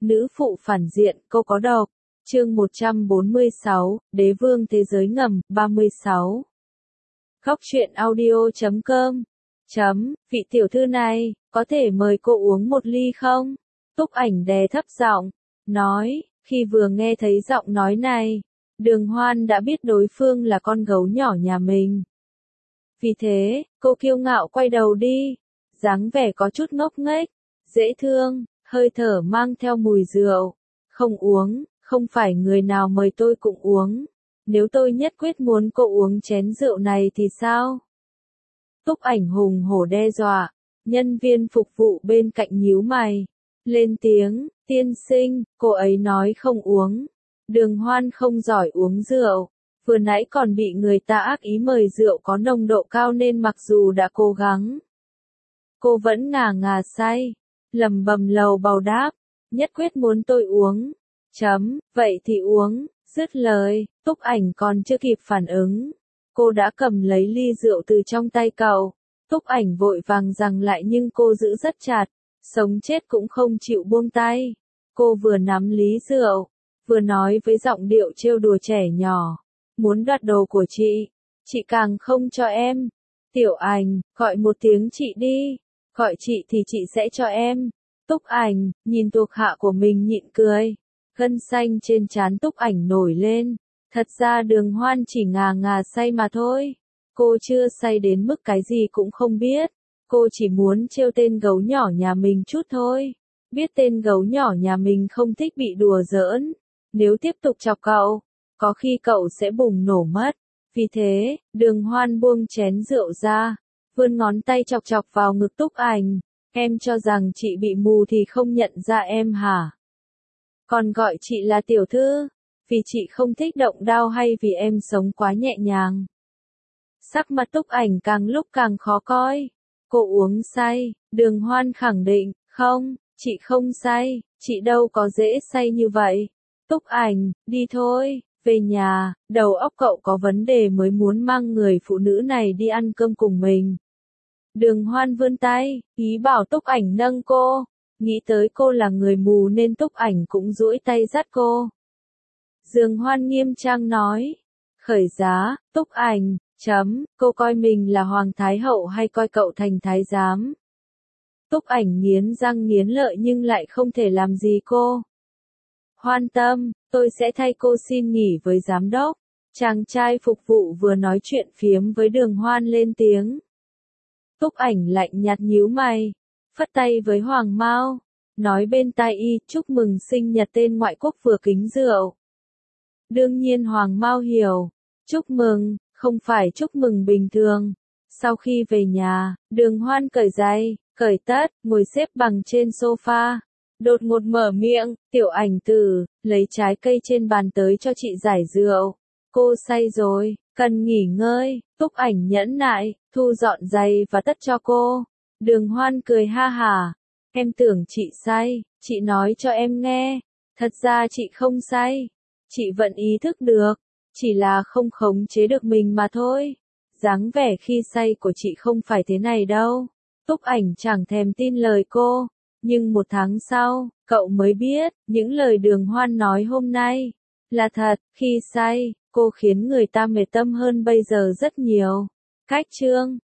Nữ phụ phản diện, cô có độc. Chương 146, Đế vương thế giới ngầm, 36. Khóc chuyện audio.com. Vị tiểu thư này, có thể mời cô uống một ly không? Túc Ảnh đè thấp giọng, nói, khi vừa nghe thấy giọng nói này, Đường Hoan đã biết đối phương là con gấu nhỏ nhà mình. Vì thế, cô kiêu ngạo quay đầu đi, dáng vẻ có chút ngốc nghếch, dễ thương, hơi thở mang theo mùi rượu. Không uống, không phải người nào mời tôi cũng uống. Nếu tôi nhất quyết muốn cô uống chén rượu này thì sao? Túc Ảnh hùng hổ đe dọa, nhân viên phục vụ bên cạnh nhíu mày, lên tiếng, tiên sinh, cô ấy nói không uống. Đường Hoan không giỏi uống rượu, vừa nãy còn bị người ta ác ý mời rượu có nồng độ cao nên mặc dù đã cố gắng, cô vẫn ngà ngà say, lẩm bẩm lầu bầu đáp, nhất quyết muốn tôi uống. Vậy thì uống, dứt lời, Túc Ảnh còn chưa kịp phản ứng. Cô đã cầm lấy ly rượu từ trong tay cậu. Túc Ảnh vội vàng giằng lại nhưng cô giữ rất chặt, sống chết cũng không chịu buông tay. Cô vừa nắm ly rượu, vừa nói với giọng điệu trêu đùa trẻ nhỏ. Muốn đoạt đồ của chị càng không cho em. Tiểu Ảnh, gọi một tiếng chị đi. Gọi chị thì chị sẽ cho em. Túc Ảnh, nhìn thuộc hạ của mình nhịn cười. Gân xanh trên trán Túc Ảnh nổi lên. Thật ra Đường Hoan chỉ ngà ngà say mà thôi. Cô chưa say đến mức cái gì cũng không biết. Cô chỉ muốn trêu tên gấu nhỏ nhà mình chút thôi. Biết tên gấu nhỏ nhà mình không thích bị đùa giỡn. Nếu tiếp tục chọc cậu, có khi cậu sẽ bùng nổ mất. Vì thế, Đường Hoan buông chén rượu ra, vươn ngón tay chọc chọc vào ngực Túc Ảnh. Em cho rằng chị bị mù thì không nhận ra em hả? Còn gọi chị là tiểu thư, vì chị không thích động đao hay vì em sống quá nhẹ nhàng? Sắc mặt Túc Ảnh càng lúc càng khó coi. Cô uống say, Đường Hoan khẳng định, không, chị không say, chị đâu có dễ say như vậy. Túc Ảnh, đi thôi, về nhà, đầu óc cậu có vấn đề mới muốn mang người phụ nữ này đi ăn cơm cùng mình. Đường Hoan vươn tay, ý bảo Túc Ảnh nâng cô. Nghĩ tới cô là người mù nên Túc Ảnh cũng duỗi tay dắt cô. Đường Hoan nghiêm trang nói. Khởi giá, Túc Ảnh, cô coi mình là Hoàng Thái Hậu hay coi cậu thành Thái Giám? Túc Ảnh nghiến răng nghiến lợi nhưng lại không thể làm gì cô. Hoan tâm, tôi sẽ thay cô xin nghỉ với giám đốc. Chàng trai phục vụ vừa nói chuyện phiếm với Đường Hoan lên tiếng. Túc Ảnh lạnh nhạt nhíu mày, phất tay với Hoàng Mao, nói bên tai y, chúc mừng sinh nhật tên ngoại quốc vừa kính rượu. Đương nhiên Hoàng Mao hiểu, chúc mừng, không phải chúc mừng bình thường. Sau khi về nhà, Đường Hoan cởi giày, cởi tất, ngồi xếp bằng trên sofa. Đột ngột mở miệng, Tiểu Ảnh tử, lấy trái cây trên bàn tới cho chị giải rượu. Cô say rồi, cần nghỉ ngơi. Túc Ảnh nhẫn nại, thu dọn giày và tất cho cô. Đường Hoan cười ha hả. Em tưởng chị say, chị nói cho em nghe. Thật ra chị không say. Chị vẫn ý thức được, chỉ là không khống chế được mình mà thôi. Dáng vẻ khi say của chị không phải thế này đâu. Túc Ảnh chẳng thèm tin lời cô. Nhưng một tháng sau, cậu mới biết, những lời Đường Hoan nói hôm nay là thật. Khi say, cô khiến người ta mệt tâm hơn bây giờ rất nhiều. Cách chương